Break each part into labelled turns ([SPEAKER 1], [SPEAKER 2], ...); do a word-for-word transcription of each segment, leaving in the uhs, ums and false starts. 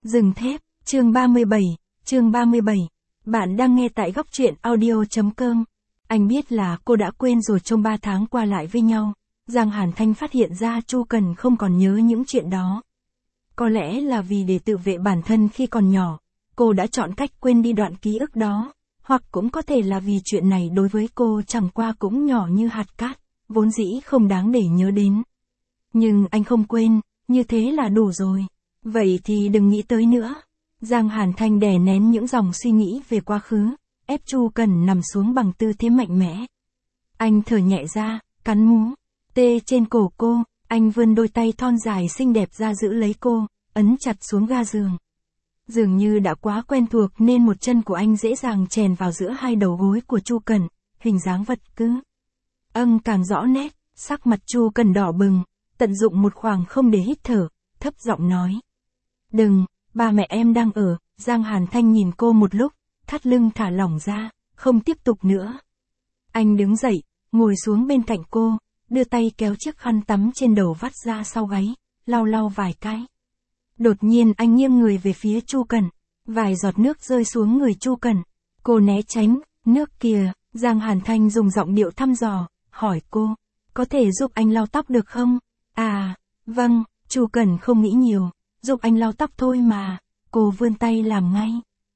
[SPEAKER 1] Rừng thép, chương ba mươi bảy, chương ba mươi bảy. Bạn đang nghe tại góc truyện audio chấm com. Anh biết là cô đã quên rồi trong ba tháng qua lại với nhau. Giang Hàn Thanh phát hiện ra Chu Cần không còn nhớ những chuyện đó. Có lẽ là vì để tự vệ bản thân khi còn nhỏ, cô đã chọn cách quên đi đoạn ký ức đó. Hoặc cũng có thể là vì chuyện này đối với cô chẳng qua cũng nhỏ như hạt cát, vốn dĩ không đáng để nhớ đến. Nhưng anh không quên, như thế là đủ rồi. Vậy thì đừng nghĩ tới nữa. Giang Hàn Thanh đè nén những dòng suy nghĩ về quá khứ, ép Chu Cần nằm xuống bằng tư thế mạnh mẽ. Anh thở nhẹ ra, cắn mú, tê trên cổ cô, anh vươn đôi tay thon dài xinh đẹp ra giữ lấy cô, ấn chặt xuống ga giường. Dường như đã quá quen thuộc nên một chân của anh dễ dàng chèn vào giữa hai đầu gối của Chu Cần, hình dáng vật cứ. Âng càng rõ nét, sắc mặt Chu Cần đỏ bừng, tận dụng một khoảng không để hít thở, thấp giọng nói. Đừng, ba mẹ em đang ở. Giang Hàn Thanh nhìn cô một lúc, thắt lưng thả lỏng ra, không tiếp tục nữa. Anh đứng dậy, ngồi xuống bên cạnh cô, đưa tay kéo chiếc khăn tắm trên đầu vắt ra sau gáy, lau lau vài cái. Đột nhiên anh nghiêng người về phía Chu Cần, vài giọt nước rơi xuống người Chu Cần. Cô né tránh, nước kìa. Giang Hàn Thanh dùng giọng điệu thăm dò, hỏi cô, có thể giúp anh lau tóc được không? À, vâng. Chu Cần không nghĩ nhiều, giúp anh lau tóc thôi mà. Cô vươn tay làm ngay.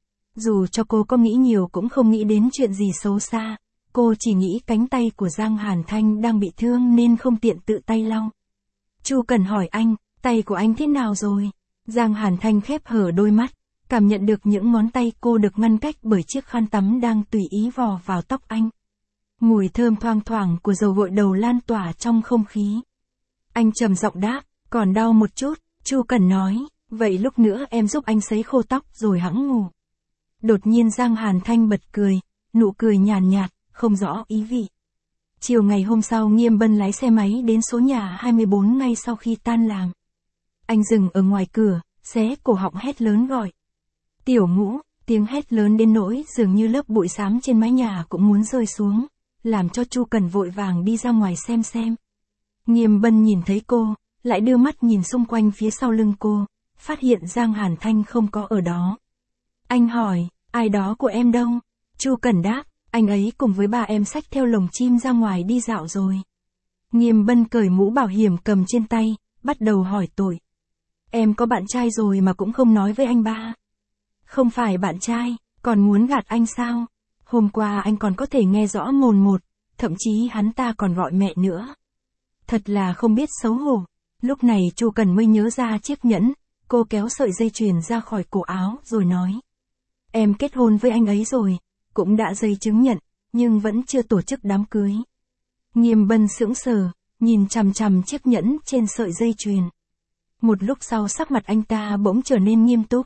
[SPEAKER 1] Dù cho cô có nghĩ nhiều cũng không nghĩ đến chuyện gì xấu xa, cô chỉ nghĩ cánh tay của Giang Hàn Thanh đang bị thương nên không tiện tự tay lau. Chu Cần hỏi anh, tay của anh thế nào rồi? Giang Hàn Thanh khép hở đôi mắt, cảm nhận được những ngón tay cô được ngăn cách bởi chiếc khăn tắm đang tùy ý vò vào tóc anh. Mùi thơm thoang thoảng của dầu gội đầu lan tỏa trong không khí. Anh trầm giọng đáp, còn đau một chút. Chu Cần nói, vậy lúc nữa em giúp anh sấy khô tóc rồi hẵng ngủ. Đột nhiên Giang Hàn Thanh bật cười, nụ cười nhàn nhạt, không rõ ý vị. Chiều ngày hôm sau Nghiêm Bân lái xe máy đến số nhà hai mươi bốn ngay sau khi tan làm. Anh dừng ở ngoài cửa, xé cổ họng hét lớn gọi. Tiểu Ngũ, tiếng hét lớn đến nỗi dường như lớp bụi xám trên mái nhà cũng muốn rơi xuống, làm cho Chu Cần vội vàng đi ra ngoài xem xem. Nghiêm Bân nhìn thấy cô, lại đưa mắt nhìn xung quanh phía sau lưng cô, phát hiện Giang Hàn Thanh không có ở đó. Anh hỏi, ai đó của em đâu? Chu Cần đáp, anh ấy cùng với ba em xách theo lồng chim ra ngoài đi dạo rồi. Nghiêm Bân cởi mũ bảo hiểm cầm trên tay, bắt đầu hỏi tội. Em có bạn trai rồi mà cũng không nói với anh ba. Không phải bạn trai, còn muốn gạt anh sao? Hôm qua anh còn có thể nghe rõ mồn một, thậm chí hắn ta còn gọi mẹ nữa. Thật là không biết xấu hổ. Lúc này Chu Cần mới nhớ ra chiếc nhẫn, cô kéo sợi dây chuyền ra khỏi cổ áo rồi nói. Em kết hôn với anh ấy rồi, cũng đã giấy chứng nhận, nhưng vẫn chưa tổ chức đám cưới. Nghiêm Bân sững sờ, nhìn chằm chằm chiếc nhẫn trên sợi dây chuyền. Một lúc sau sắc mặt anh ta bỗng trở nên nghiêm túc.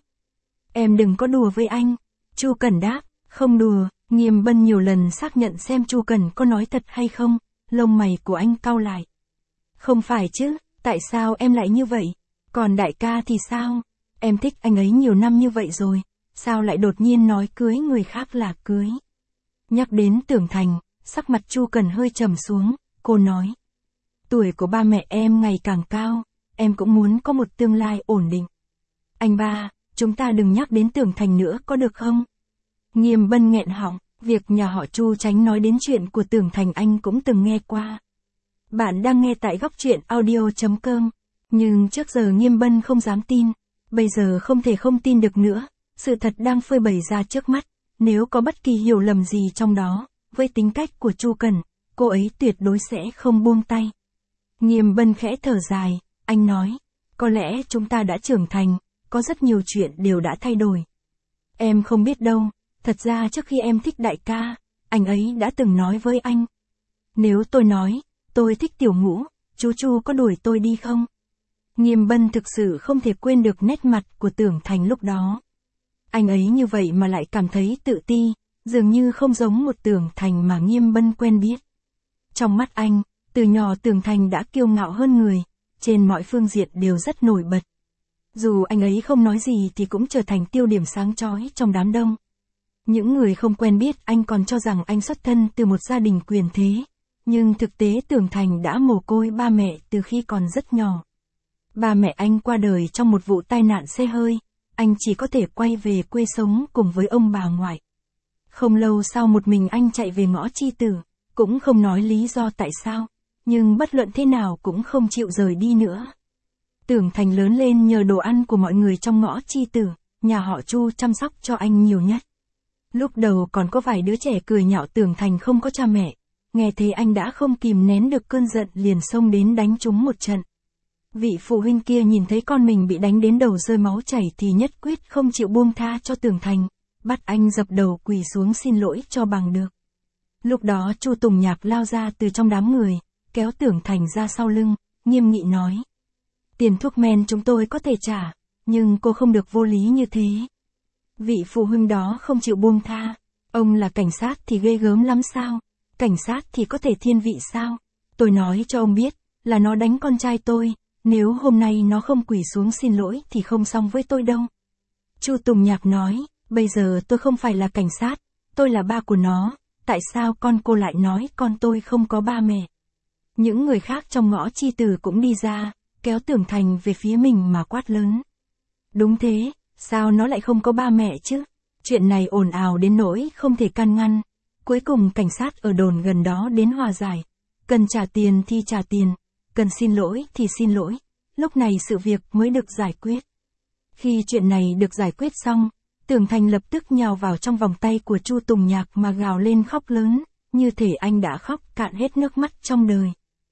[SPEAKER 1] Em đừng có đùa với anh. Chu Cần đáp, không đùa. Nghiêm Bân nhiều lần xác nhận xem Chu Cần có nói thật hay không, lông mày của anh cau lại. Không phải chứ, tại sao em lại như vậy? Còn đại ca thì sao? Em thích anh ấy nhiều năm như vậy rồi, sao lại đột nhiên nói cưới người khác là cưới? Nhắc đến Tưởng Thành, sắc mặt Chu Cần hơi trầm xuống, cô nói. Tuổi của ba mẹ em ngày càng cao, em cũng muốn có một tương lai ổn định. Anh ba, chúng ta đừng nhắc đến Tưởng Thành nữa có được không? Nghiêm Bân nghẹn họng, việc nhà họ Chu tránh nói đến chuyện của Tưởng Thành anh cũng từng nghe qua. Bạn đang nghe tại góc truyện audio chấm com. Nhưng trước giờ Nghiêm Bân không dám tin, bây giờ không thể không tin được nữa, sự thật đang phơi bày ra trước mắt, nếu có bất kỳ hiểu lầm gì trong đó, với tính cách của Chu Cần, cô ấy tuyệt đối sẽ không buông tay. Nghiêm Bân khẽ thở dài, anh nói, có lẽ chúng ta đã trưởng thành, có rất nhiều chuyện đều đã thay đổi. Em không biết đâu, thật ra trước khi em thích đại ca, anh ấy đã từng nói với anh. Nếu tôi nói, tôi thích Tiểu Ngũ, chú Chu có đuổi tôi đi không? Nghiêm Bân thực sự không thể quên được nét mặt của Tưởng Thành lúc đó. Anh ấy như vậy mà lại cảm thấy tự ti, dường như không giống một Tưởng Thành mà Nghiêm Bân quen biết. Trong mắt anh, từ nhỏ Tưởng Thành đã kiêu ngạo hơn người, trên mọi phương diện đều rất nổi bật. Dù anh ấy không nói gì thì cũng trở thành tiêu điểm sáng chói trong đám đông. Những người không quen biết anh còn cho rằng anh xuất thân từ một gia đình quyền thế, nhưng thực tế Tưởng Thành đã mồ côi ba mẹ từ khi còn rất nhỏ. Ba mẹ anh qua đời trong một vụ tai nạn xe hơi, anh chỉ có thể quay về quê sống cùng với ông bà ngoại. Không lâu sau một mình anh chạy về ngõ Chi Tử, cũng không nói lý do tại sao, nhưng bất luận thế nào cũng không chịu rời đi nữa. Tưởng Thành lớn lên nhờ đồ ăn của mọi người trong ngõ Chi Tử, nhà họ Chu chăm sóc cho anh nhiều nhất. Lúc đầu còn có vài đứa trẻ cười nhạo Tưởng Thành không có cha mẹ, nghe thế anh đã không kìm nén được cơn giận liền xông đến đánh chúng một trận. Vị phụ huynh kia nhìn thấy con mình bị đánh đến đầu rơi máu chảy thì nhất quyết không chịu buông tha cho Tưởng Thành, bắt anh dập đầu quỳ xuống xin lỗi cho bằng được. Lúc đó Chu Tùng Nhạc lao ra từ trong đám người, kéo Tưởng Thành ra sau lưng, nghiêm nghị nói. Tiền thuốc men chúng tôi có thể trả, nhưng cô không được vô lý như thế. Vị phụ huynh đó không chịu buông tha. Ông là cảnh sát thì ghê gớm lắm sao? Cảnh sát thì có thể thiên vị sao? Tôi nói cho ông biết, là nó đánh con trai tôi, nếu hôm nay nó không quỳ xuống xin lỗi thì không xong với tôi đâu. Chu Tùng Nhạc nói, bây giờ tôi không phải là cảnh sát, tôi là ba của nó, tại sao con cô lại nói con tôi không có ba mẹ? Những người khác trong ngõ Chi Tử cũng đi ra, kéo Tưởng Thành về phía mình mà quát lớn. Đúng thế, sao nó lại không có ba mẹ chứ? Chuyện này ồn ào đến nỗi không thể can ngăn. Cuối cùng cảnh sát ở đồn gần đó đến hòa giải. Cần trả tiền thì trả tiền, cần xin lỗi thì xin lỗi. Lúc này sự việc mới được giải quyết. Khi chuyện này được giải quyết xong, Tưởng Thành lập tức nhào vào trong vòng tay của Chu Tùng Nhạc mà gào lên khóc lớn, như thể anh đã khóc cạn hết nước mắt trong đời.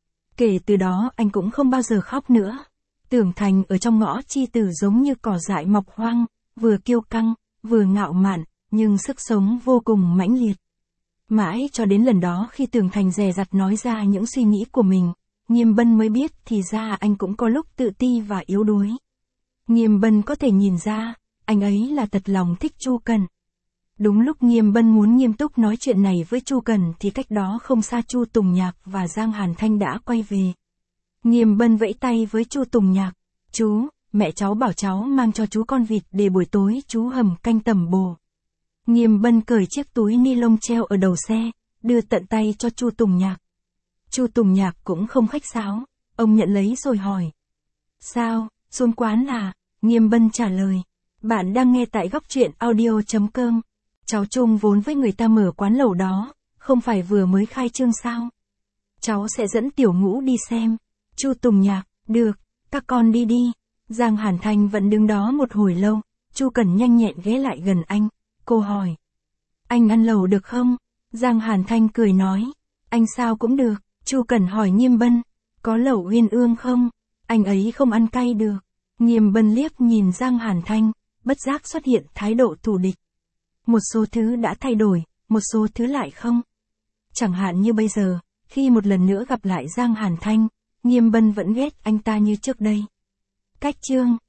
[SPEAKER 1] Kể từ đó anh cũng không bao giờ khóc nữa. Tưởng Thành ở trong ngõ Chi Tử giống như cỏ dại mọc hoang, vừa kiêu căng, vừa ngạo mạn, nhưng sức sống vô cùng mãnh liệt. Mãi cho đến lần đó khi Tưởng Thành dè dặt nói ra những suy nghĩ của mình, Nghiêm Bân mới biết thì ra anh cũng có lúc tự ti và yếu đuối. Nghiêm Bân có thể nhìn ra, anh ấy là thật lòng thích Chu Cần. Đúng lúc Nghiêm Bân muốn nghiêm túc nói chuyện này với Chu Cần thì cách đó không xa Chu Tùng Nhạc và Giang Hàn Thanh đã quay về. Nghiêm Bân vẫy tay với Chu Tùng Nhạc, chú, mẹ cháu bảo cháu mang cho chú con vịt để buổi tối chú hầm canh tẩm bổ. Nghiêm Bân cởi chiếc túi ni lông treo ở đầu xe, đưa tận tay cho Chu Tùng Nhạc. Chu Tùng Nhạc cũng không khách sáo, ông nhận lấy rồi hỏi. Sao, xuống quán à? Nghiêm Bân trả lời. Bạn đang nghe tại góc truyện audio chấm com. Cháu chung vốn với người ta mở quán lẩu đó, không phải vừa mới khai trương sao? Cháu sẽ dẫn Tiểu Ngũ đi xem. Chu Tùng Nhạc, được, các con đi đi. Giang Hàn Thanh vẫn đứng đó một hồi lâu, Chu Cần nhanh nhẹn ghé lại gần anh, cô hỏi. Anh ăn lẩu được không? Giang Hàn Thanh cười nói. Anh sao cũng được. Chu Cần hỏi Nghiêm Bân, có lẩu uyên ương không? Anh ấy không ăn cay được. Nghiêm Bân liếc nhìn Giang Hàn Thanh, bất giác xuất hiện thái độ thù địch. Một số thứ đã thay đổi, một số thứ lại không. Chẳng hạn như bây giờ, khi một lần nữa gặp lại Giang Hàn Thanh, Nghiêm Bân vẫn ghét anh ta như trước đây. Cách chương